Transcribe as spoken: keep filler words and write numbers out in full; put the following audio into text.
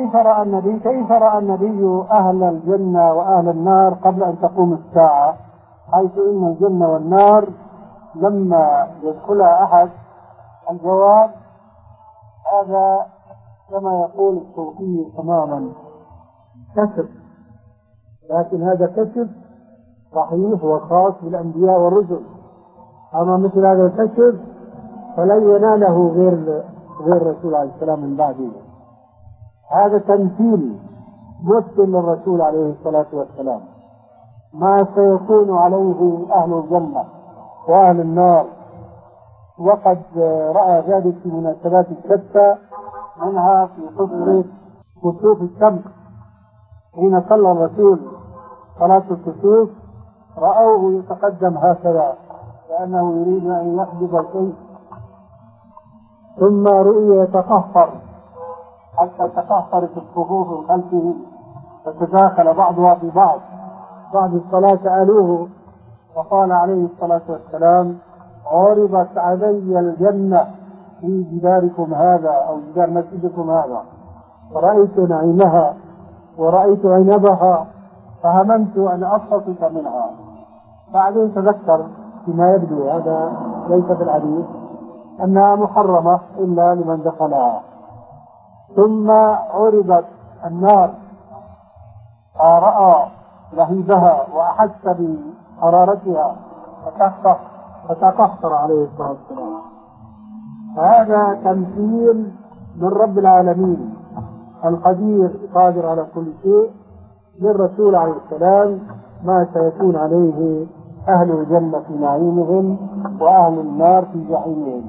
كيف رأى النبي كيف رأى النبي أهل الجنة وأهل النار قبل أن تقوم الساعة، حيث إن الجنة والنار لما يدخلها أحد الجواب هذا كما يقول الصوفي تماما كشف، لكن هذا كشف صحيح وخاص بالأنبياء والرسل. أما مثل هذا الكشف فلن يناله غير غير الرسول عليه السلام من بعده. هذا تمثيل مثل للرسول عليه الصلاة والسلام ما سيكون عليه أهل الجنة وأهل النار، وقد رأى ذلك في مناسبات شتى، منها في قصة كسوف الشمس حين صلى الرسول صلاة الكسوف رأوه يتقدم هكذا كأنه يريد أن يحدث الشيء، ثم رؤي يتقهقر حتى تقهقرت الصفوف من خلفه فتداخل بعضها في بعض. بعد الصلاة سألوه وقال عليه الصلاة والسلام: عرضت علي الجنة في جداركم هذا أو جدار مسجدكم هذا، فرأيت نعيمها ورأيت عنبها فهممت أن أبسط منها. بعدين تذكر فيما يبدو هذا ليس في الحديث أنها محرمة إلا لمن دخلها. ثم عرضت النار فرأى لهيبها وأحس بحرارتها فتقهقر عليه الصلاة والسلام. هذا تمثيل من رب العالمين القدير قادر على كل شيء للرسول عليه السلام ما سيكون عليه أهل الجنة في نعيمهم وأهل النار في جحيمهم.